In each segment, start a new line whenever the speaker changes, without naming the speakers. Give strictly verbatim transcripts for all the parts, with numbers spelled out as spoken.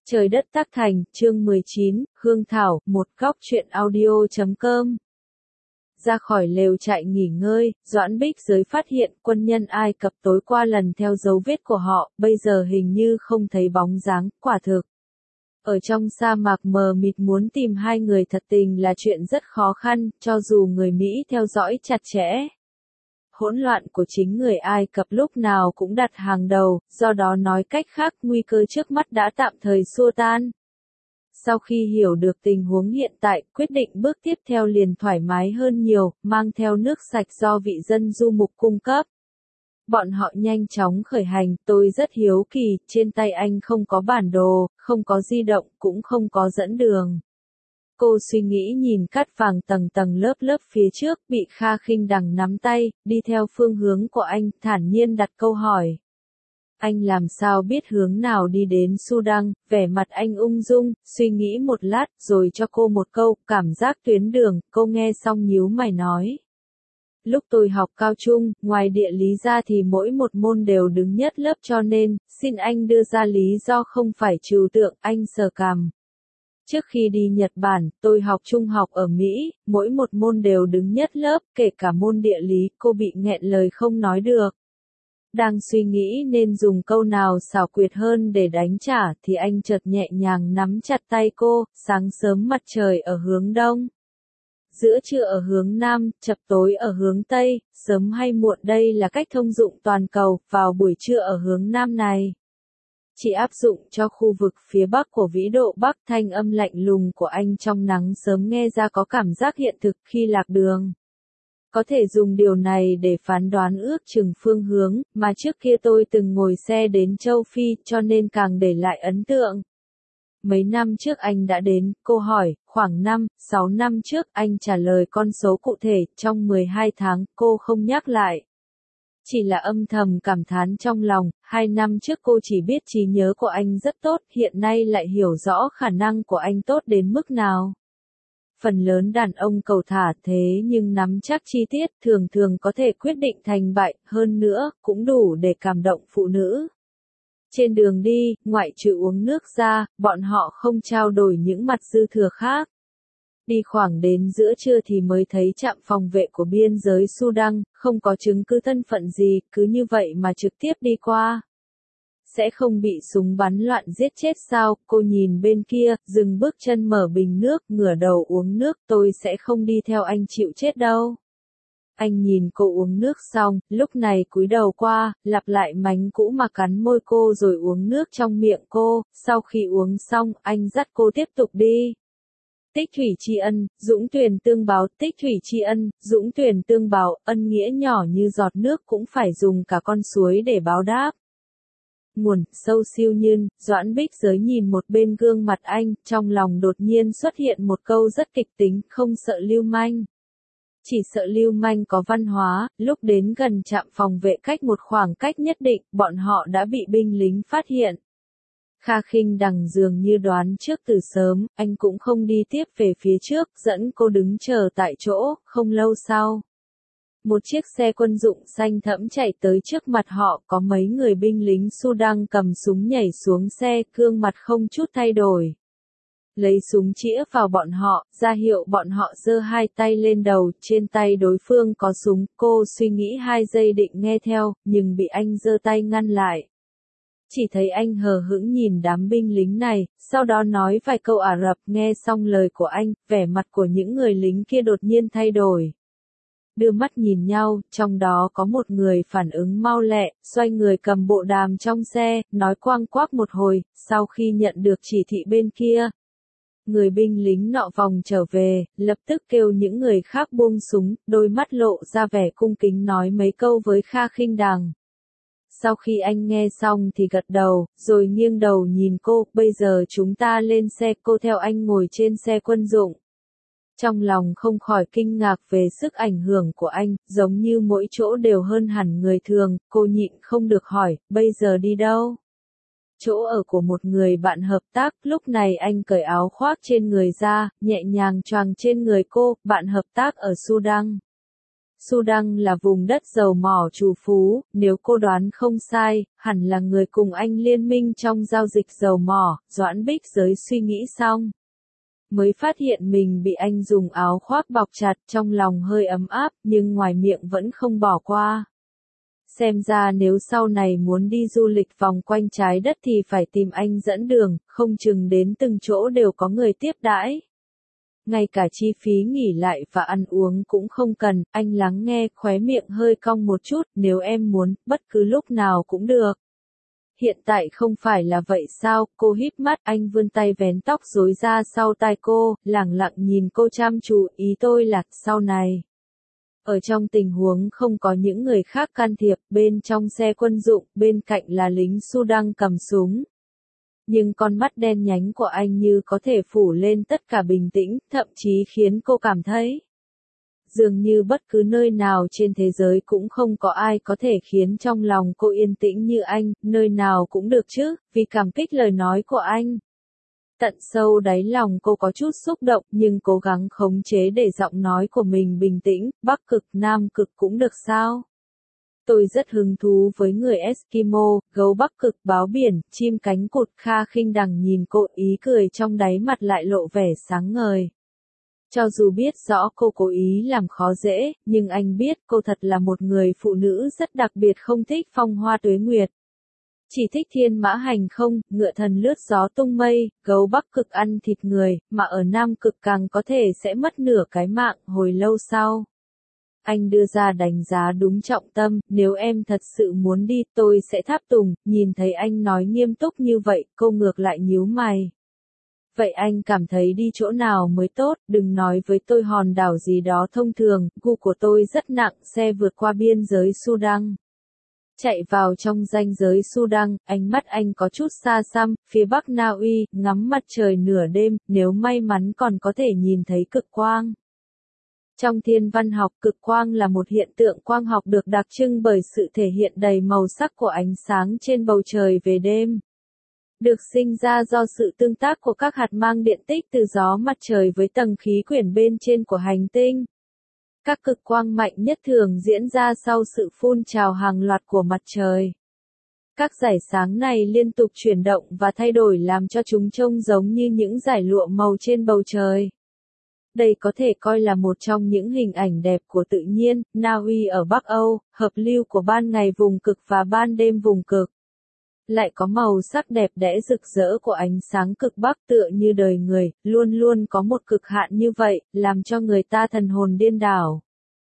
Trời đất tác thành, chương mười chín, Hương Thảo, một góc truyện audio chấm com. Ra khỏi lều trại nghỉ ngơi, Doãn Bích Giới phát hiện quân nhân Ai Cập tối qua lần theo dấu vết của họ, bây giờ hình như không thấy bóng dáng, quả thực. Ở trong sa mạc mờ mịt muốn tìm hai người thật tình là chuyện rất khó khăn, cho dù người Mỹ theo dõi chặt chẽ. Hỗn loạn của chính người Ai Cập lúc nào cũng đặt hàng đầu, do đó nói cách khác nguy cơ trước mắt đã tạm thời xua tan. Sau khi hiểu được tình huống hiện tại, quyết định bước tiếp theo liền thoải mái hơn nhiều, mang theo nước sạch do vị dân du mục cung cấp. Bọn họ nhanh chóng khởi hành, tôi rất hiếu kỳ, trên tay anh không có bản đồ, không có di động, cũng không có dẫn đường. Cô suy nghĩ nhìn cát vàng tầng tầng lớp lớp phía trước, bị Kha Khinh Đằng nắm tay, đi theo phương hướng của anh, thản nhiên đặt câu hỏi. Anh làm sao biết hướng nào đi đến Sudan, vẻ mặt anh ung dung, suy nghĩ một lát, rồi cho cô một câu, cảm giác tuyến đường, cô nghe xong nhíu mày nói. Lúc tôi học cao trung, ngoài địa lý ra thì mỗi một môn đều đứng nhất lớp cho nên, xin anh đưa ra lý do không phải trừu tượng, anh sờ cằm. Trước khi đi Nhật Bản, tôi học trung học ở Mỹ, mỗi một môn đều đứng nhất lớp, kể cả môn địa lý, cô bị nghẹn lời không nói được. Đang suy nghĩ nên dùng câu nào xảo quyệt hơn để đánh trả thì anh chợt nhẹ nhàng nắm chặt tay cô, sáng sớm mặt trời ở hướng đông. Giữa trưa ở hướng nam, chập tối ở hướng tây, sớm hay muộn đây là cách thông dụng toàn cầu, vào buổi trưa ở hướng nam này. Chỉ áp dụng cho khu vực phía bắc của vĩ độ Bắc, thanh âm lạnh lùng của anh trong nắng sớm nghe ra có cảm giác hiện thực khi lạc đường. Có thể dùng điều này để phán đoán ước chừng phương hướng, mà trước kia tôi từng ngồi xe đến châu Phi cho nên càng để lại ấn tượng. Mấy năm trước anh đã đến, cô hỏi, khoảng năm, sáu năm trước anh trả lời con số cụ thể, trong mười hai tháng, cô không nhắc lại. Chỉ là âm thầm cảm thán trong lòng, hai năm trước cô chỉ biết trí nhớ của anh rất tốt, hiện nay lại hiểu rõ khả năng của anh tốt đến mức nào. Phần lớn đàn ông cầu thả thế nhưng nắm chắc chi tiết thường thường có thể quyết định thành bại, hơn nữa, cũng đủ để cảm động phụ nữ. Trên đường đi, ngoại trừ uống nước ra, bọn họ không trao đổi những mặt dư thừa khác. Đi khoảng đến giữa trưa thì mới thấy trạm phòng vệ của biên giới Sudan, không có chứng cứ thân phận gì, cứ như vậy mà trực tiếp đi qua. Sẽ không bị súng bắn loạn giết chết sao, cô nhìn bên kia, dừng bước chân mở bình nước, ngửa đầu uống nước, tôi sẽ không đi theo anh chịu chết đâu. Anh nhìn cô uống nước xong, lúc này cúi đầu qua, lặp lại mánh cũ mà cắn môi cô rồi uống nước trong miệng cô, sau khi uống xong, anh dắt cô tiếp tục đi. Tích thủy tri ân, dũng tuyền tương báo, tích thủy tri ân, dũng tuyền tương báo, ân nghĩa nhỏ như giọt nước cũng phải dùng cả con suối để báo đáp. Nguồn, sâu siêu nhiên, Doãn Bích Giới nhìn một bên gương mặt anh, trong lòng đột nhiên xuất hiện một câu rất kịch tính, không sợ lưu manh. Chỉ sợ lưu manh có văn hóa, lúc đến gần trạm phòng vệ cách một khoảng cách nhất định, bọn họ đã bị binh lính phát hiện. Kha Khinh Đằng dường như đoán trước từ sớm, anh cũng không đi tiếp về phía trước, dẫn cô đứng chờ tại chỗ, không lâu sau. Một chiếc xe quân dụng xanh thẫm chạy tới trước mặt họ, có mấy người binh lính Sudan cầm súng nhảy xuống xe, gương mặt không chút thay đổi. Lấy súng chĩa vào bọn họ, ra hiệu bọn họ giơ hai tay lên đầu, trên tay đối phương có súng, cô suy nghĩ hai giây định nghe theo, nhưng bị anh giơ tay ngăn lại. Chỉ thấy anh hờ hững nhìn đám binh lính này, sau đó nói vài câu Ả Rập, nghe xong lời của anh, vẻ mặt của những người lính kia đột nhiên thay đổi. Đưa mắt nhìn nhau, trong đó có một người phản ứng mau lẹ, xoay người cầm bộ đàm trong xe, nói quang quác một hồi, sau khi nhận được chỉ thị bên kia. Người binh lính nọ vòng trở về, lập tức kêu những người khác buông súng, đôi mắt lộ ra vẻ cung kính nói mấy câu với Kha Khinh Đằng. Sau khi anh nghe xong thì gật đầu, rồi nghiêng đầu nhìn cô, bây giờ chúng ta lên xe, cô theo anh ngồi trên xe quân dụng. Trong lòng không khỏi kinh ngạc về sức ảnh hưởng của anh, giống như mỗi chỗ đều hơn hẳn người thường, cô nhịn không được hỏi, bây giờ đi đâu? Chỗ ở của một người bạn hợp tác, lúc này anh cởi áo khoác trên người ra, nhẹ nhàng choàng trên người cô, bạn hợp tác ở Sudan. Sudan là vùng đất dầu mỏ trù phú, nếu cô đoán không sai, hẳn là người cùng anh liên minh trong giao dịch dầu mỏ. Doãn Bích Giới suy nghĩ xong, mới phát hiện mình bị anh dùng áo khoác bọc chặt, trong lòng hơi ấm áp, nhưng ngoài miệng vẫn không bỏ qua. Xem ra nếu sau này muốn đi du lịch vòng quanh trái đất thì phải tìm anh dẫn đường, không chừng đến từng chỗ đều có người tiếp đãi. Ngay cả chi phí nghỉ lại và ăn uống cũng không cần, anh lắng nghe, khóe miệng hơi cong một chút, nếu em muốn, bất cứ lúc nào cũng được. Hiện tại không phải là vậy sao, cô híp mắt, anh vươn tay vén tóc rối ra sau tai cô, lẳng lặng nhìn cô chăm chú, ý tôi là, sau này. Ở trong tình huống không có những người khác can thiệp, bên trong xe quân dụng, bên cạnh là lính Sudan cầm súng. Nhưng con mắt đen nhánh của anh như có thể phủ lên tất cả bình tĩnh, thậm chí khiến cô cảm thấy dường như bất cứ nơi nào trên thế giới cũng không có ai có thể khiến trong lòng cô yên tĩnh như anh, nơi nào cũng được chứ, vì cảm kích lời nói của anh. Tận sâu đáy lòng cô có chút xúc động nhưng cố gắng khống chế để giọng nói của mình bình tĩnh, Bắc Cực, Nam Cực cũng được sao? Tôi rất hứng thú với người Eskimo, gấu Bắc Cực, báo biển, chim cánh cụt. Kha Khinh Đằng nhìn cô, ý cười trong đáy mặt lại lộ vẻ sáng ngời. Cho dù biết rõ cô cố ý làm khó dễ, nhưng anh biết cô thật là một người phụ nữ rất đặc biệt, không thích phong hoa tuế nguyệt. Chỉ thích thiên mã hành không, ngựa thần lướt gió tung mây. Gấu Bắc Cực ăn thịt người, mà ở Nam Cực càng có thể sẽ mất nửa cái mạng. Hồi lâu sau, anh đưa ra đánh giá đúng trọng tâm, nếu em thật sự muốn đi tôi sẽ tháp tùng. Nhìn thấy anh nói nghiêm túc như vậy, cô ngược lại nhíu mày. Vậy anh cảm thấy đi chỗ nào mới tốt, đừng nói với tôi hòn đảo gì đó thông thường, gu của tôi rất nặng, xe vượt qua biên giới Sudan. Chạy vào trong ranh giới Sudan, ánh mắt anh có chút xa xăm, phía bắc Na Uy, ngắm mặt trời nửa đêm, nếu may mắn còn có thể nhìn thấy cực quang. Trong thiên văn học, cực quang là một hiện tượng quang học được đặc trưng bởi sự thể hiện đầy màu sắc của ánh sáng trên bầu trời về đêm. Được sinh ra do sự tương tác của các hạt mang điện tích từ gió mặt trời với tầng khí quyển bên trên của hành tinh. Các cực quang mạnh nhất thường diễn ra sau sự phun trào hàng loạt của mặt trời. Các dải sáng này liên tục chuyển động và thay đổi làm cho chúng trông giống như những dải lụa màu trên bầu trời. Đây có thể coi là một trong những hình ảnh đẹp của tự nhiên. Na Uy ở Bắc Âu, hợp lưu của ban ngày vùng cực và ban đêm vùng cực. Lại có màu sắc đẹp đẽ rực rỡ của ánh sáng cực Bắc, tựa như đời người, luôn luôn có một cực hạn như vậy, làm cho người ta thần hồn điên đảo.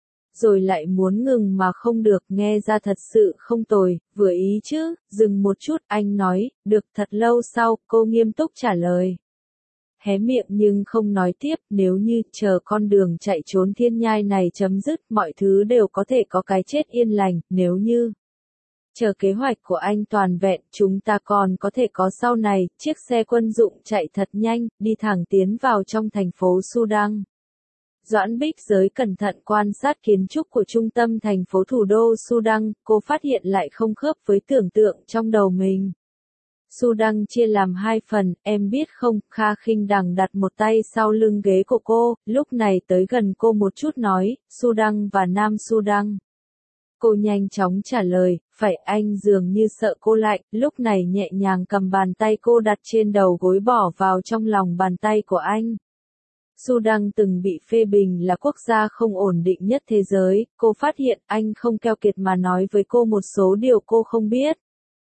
Rồi lại muốn ngừng mà không được, nghe ra thật sự không tồi, vừa ý chứ, dừng một chút, anh nói, được. Thật lâu sau, cô nghiêm túc trả lời. Hé miệng nhưng không nói tiếp, nếu như chờ con đường chạy trốn thiên nhai này chấm dứt, mọi thứ đều có thể có cái chết yên lành, nếu như chờ kế hoạch của anh toàn vẹn, chúng ta còn có thể có sau này. Chiếc xe quân dụng chạy thật nhanh, đi thẳng tiến vào trong thành phố Sudan. Doãn Bích Giới cẩn thận quan sát kiến trúc của trung tâm thành phố thủ đô Sudan, cô phát hiện lại không khớp với tưởng tượng trong đầu mình. Sudan chia làm hai phần, em biết không? Kha Khinh Đằng đặt một tay sau lưng ghế của cô, lúc này tới gần cô một chút nói, Sudan và Nam Sudan. Cô nhanh chóng trả lời, phải. Anh dường như sợ cô lạnh, lúc này nhẹ nhàng cầm bàn tay cô đặt trên đầu gối bỏ vào trong lòng bàn tay của anh. Sudan từng bị phê bình là quốc gia không ổn định nhất thế giới, cô phát hiện anh không keo kiệt mà nói với cô một số điều cô không biết.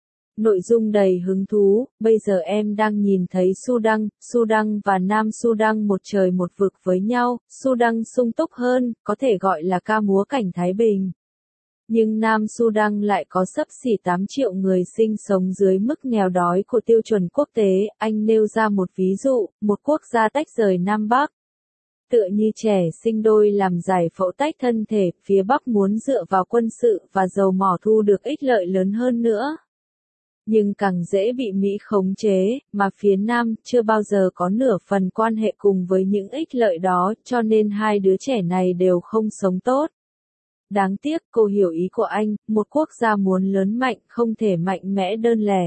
Nội dung đầy hứng thú, bây giờ em đang nhìn thấy Sudan, Sudan và Nam Sudan một trời một vực với nhau, Sudan sung túc hơn, có thể gọi là ca múa cảnh Thái Bình. Nhưng Nam Sudan lại có xấp xỉ tám triệu người sinh sống dưới mức nghèo đói của tiêu chuẩn quốc tế. Anh nêu ra một ví dụ, một quốc gia tách rời Nam Bắc. Tựa như trẻ sinh đôi làm giải phẫu tách thân thể, phía Bắc muốn dựa vào quân sự và dầu mỏ thu được ích lợi lớn hơn nữa. Nhưng càng dễ bị Mỹ khống chế, mà phía Nam chưa bao giờ có nửa phần quan hệ cùng với những ích lợi đó, cho nên hai đứa trẻ này đều không sống tốt. Đáng tiếc, cô hiểu ý của anh, một quốc gia muốn lớn mạnh, không thể mạnh mẽ đơn lẻ.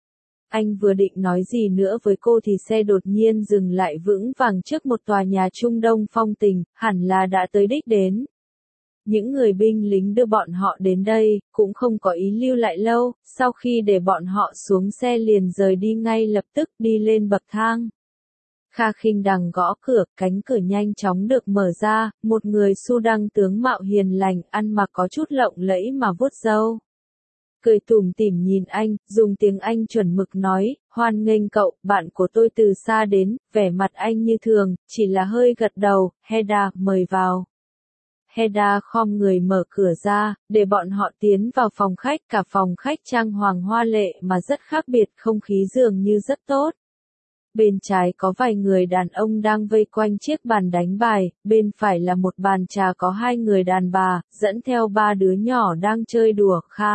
Anh vừa định nói gì nữa với cô thì xe đột nhiên dừng lại vững vàng trước một tòa nhà Trung Đông phong tình, hẳn là đã tới đích đến. những người binh lính đưa bọn họ đến đây, cũng không có ý lưu lại lâu, sau khi để bọn họ xuống xe liền rời đi ngay lập tức đi lên bậc thang. Kha Khinh Đằng gõ cửa, cánh cửa nhanh chóng được mở ra, một người Su Đăng tướng mạo hiền lành, ăn mặc có chút lộng lẫy mà vuốt râu. Cười tủm tỉm nhìn anh, dùng tiếng Anh chuẩn mực nói, hoan nghênh cậu, bạn của tôi từ xa đến, vẻ mặt anh như thường, chỉ là hơi gật đầu, Hedda, mời vào. Hedda khom người mở cửa ra, để bọn họ tiến vào phòng khách, cả phòng khách trang hoàng hoa lệ mà rất khác biệt, không khí dường như rất tốt. Bên trái có vài người đàn ông đang vây quanh chiếc bàn đánh bài, bên phải là một bàn trà có hai người đàn bà, dẫn theo ba đứa nhỏ đang chơi đùa. Kha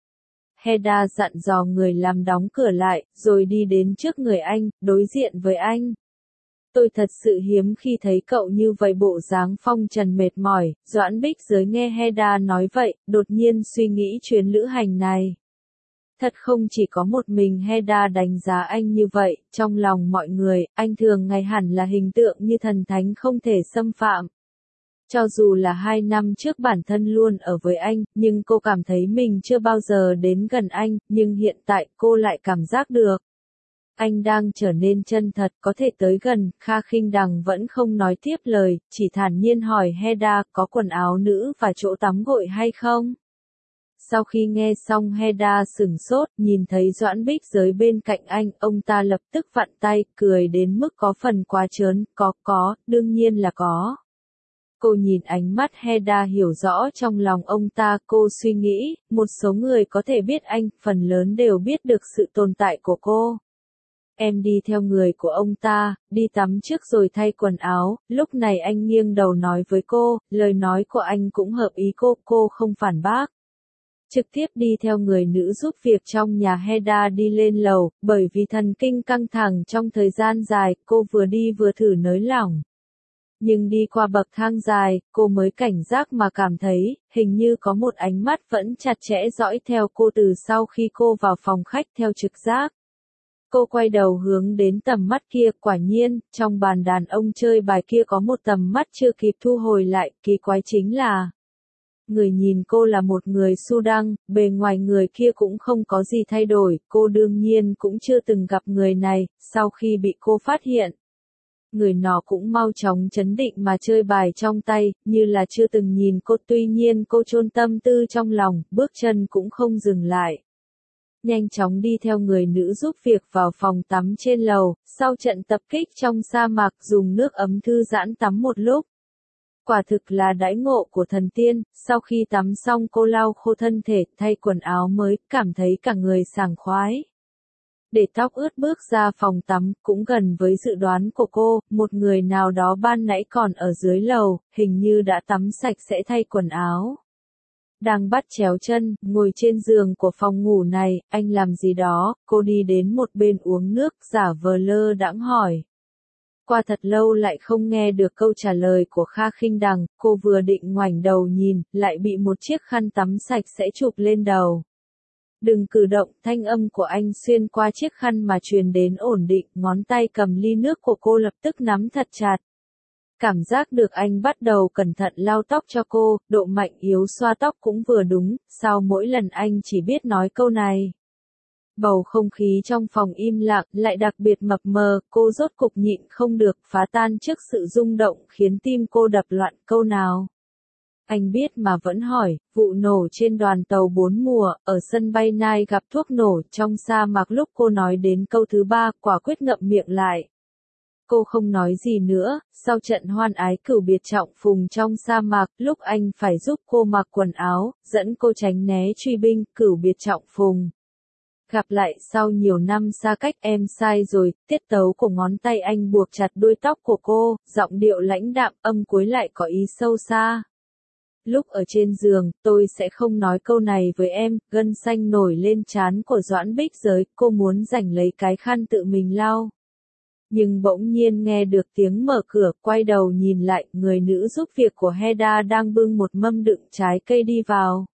Hedda dặn dò người làm đóng cửa lại, rồi đi đến trước người anh, đối diện với anh. Tôi thật sự hiếm khi thấy cậu như vậy, bộ dáng phong trần mệt mỏi. Doãn Bích Giới nghe Hedda nói vậy, đột nhiên suy nghĩ chuyến lữ hành này. Thật không chỉ có một mình Hedda đánh giá anh như vậy, trong lòng mọi người, anh thường ngày hẳn là hình tượng như thần thánh không thể xâm phạm. Cho dù là hai năm trước bản thân luôn ở với anh, nhưng cô cảm thấy mình chưa bao giờ đến gần anh, nhưng hiện tại cô lại cảm giác được. Anh đang trở nên chân thật, có thể tới gần. Kha Khinh Đằng vẫn không nói tiếp lời, chỉ thản nhiên hỏi Hedda có quần áo nữ và chỗ tắm gội hay không. Sau khi nghe xong Hedda sửng sốt, nhìn thấy Doãn Bích Giới bên cạnh anh, ông ta lập tức vặn tay, cười đến mức có phần quá trớn, có, có, đương nhiên là có. Cô nhìn ánh mắt Hedda hiểu rõ trong lòng ông ta, cô suy nghĩ, một số người có thể biết anh, phần lớn đều biết được sự tồn tại của cô. Em đi theo người của ông ta, đi tắm trước rồi thay quần áo, lúc này anh nghiêng đầu nói với cô, lời nói của anh cũng hợp ý cô, cô không phản bác. Trực tiếp đi theo người nữ giúp việc trong nhà. Hedda đi lên lầu, bởi vì thần kinh căng thẳng trong thời gian dài, cô vừa đi vừa thử nới lỏng. Nhưng đi qua bậc thang dài, cô mới cảnh giác mà cảm thấy, hình như có một ánh mắt vẫn chặt chẽ dõi theo cô từ sau khi cô vào phòng khách theo trực giác. Cô quay đầu hướng đến tầm mắt kia, quả nhiên, trong bàn đàn ông chơi bài kia có một tầm mắt chưa kịp thu hồi lại, kỳ quái chính là người nhìn cô là một người Su Đăng, bề ngoài người kia cũng không có gì thay đổi, cô đương nhiên cũng chưa từng gặp người này, sau khi bị cô phát hiện. Người nọ cũng mau chóng chấn định mà chơi bài trong tay, như là chưa từng nhìn cô, tuy nhiên cô chôn tâm tư trong lòng, bước chân cũng không dừng lại. Nhanh chóng đi theo người nữ giúp việc vào phòng tắm trên lầu, sau trận tập kích trong sa mạc dùng nước ấm thư giãn tắm một lúc. Quả thực là đãi ngộ của thần tiên, sau khi tắm xong cô lau khô thân thể, thay quần áo mới, cảm thấy cả người sảng khoái. Để tóc ướt bước ra phòng tắm, cũng gần với dự đoán của cô, một người nào đó ban nãy còn ở dưới lầu, hình như đã tắm sạch sẽ thay quần áo. Đang bắt chéo chân, ngồi trên giường của phòng ngủ này, anh làm gì đó, cô đi đến một bên uống nước, giả vờ lơ đãng hỏi. Qua thật lâu lại không nghe được câu trả lời của Kha Khinh Đằng, cô vừa định ngoảnh đầu nhìn, lại bị một chiếc khăn tắm sạch sẽ chụp lên đầu. Đừng cử động, thanh âm của anh xuyên qua chiếc khăn mà truyền đến ổn định, ngón tay cầm ly nước của cô lập tức nắm thật chặt. Cảm giác được anh bắt đầu cẩn thận lau tóc cho cô, độ mạnh yếu xoa tóc cũng vừa đúng, sau mỗi lần anh chỉ biết nói câu này. Bầu không khí trong phòng im lặng, lại đặc biệt mập mờ, cô rốt cục nhịn không được, phá tan trước sự rung động khiến tim cô đập loạn. Câu nào? Anh biết mà vẫn hỏi. Vụ nổ trên đoàn tàu bốn mùa, ở sân bay Nai gặp thuốc nổ trong sa mạc. Lúc cô nói đến câu thứ ba, quả quyết ngậm miệng lại. Cô không nói gì nữa, sau trận hoan ái cửu biệt trọng phùng trong sa mạc, lúc anh phải giúp cô mặc quần áo, dẫn cô tránh né truy binh, cửu biệt trọng phùng. Gặp lại sau nhiều năm xa cách, em sai rồi, tiết tấu của ngón tay anh buộc chặt đuôi tóc của cô, giọng điệu lãnh đạm, âm cuối lại có ý sâu xa. Lúc ở trên giường, tôi sẽ không nói câu này với em, gân xanh nổi lên trán của Doãn Bích Giới, cô muốn giành lấy cái khăn tự mình lau. Nhưng bỗng nhiên nghe được tiếng mở cửa, quay đầu nhìn lại, người nữ giúp việc của Hedda đang bưng một mâm đựng trái cây đi vào.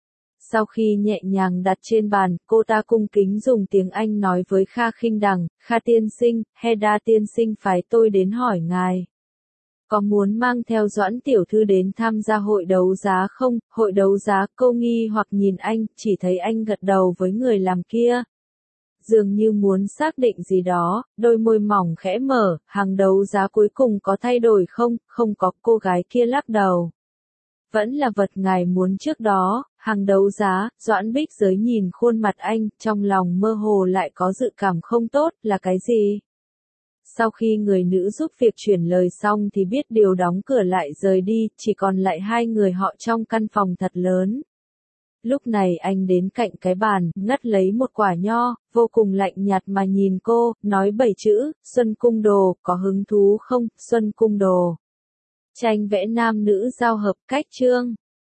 Sau khi nhẹ nhàng đặt trên bàn, cô ta cung kính dùng tiếng Anh nói với Kha Khinh Đằng, Kha tiên sinh, Hedda tiên sinh phái tôi đến hỏi ngài. Có muốn mang theo Doãn tiểu thư đến tham gia hội đấu giá không? Hội đấu giá, cô nghi hoặc nhìn anh, chỉ thấy anh gật đầu với người làm kia. Dường như muốn xác định gì đó, đôi môi mỏng khẽ mở, hàng đấu giá cuối cùng có thay đổi không? Không có, cô gái kia lắc đầu. Vẫn là vật ngài muốn trước đó, hàng đấu giá, Doãn Bích Giới nhìn khuôn mặt anh, trong lòng mơ hồ lại có dự cảm không tốt, là cái gì? Sau khi người nữ giúp việc chuyển lời xong thì biết điều đóng cửa lại rời đi, chỉ còn lại hai người họ trong căn phòng thật lớn. Lúc này anh đến cạnh cái bàn, ngắt lấy một quả nho, vô cùng lạnh nhạt mà nhìn cô, nói bảy chữ, Xuân Cung Đồ, có hứng thú không, Xuân Cung Đồ. Tranh vẽ nam nữ giao hợp cách chương.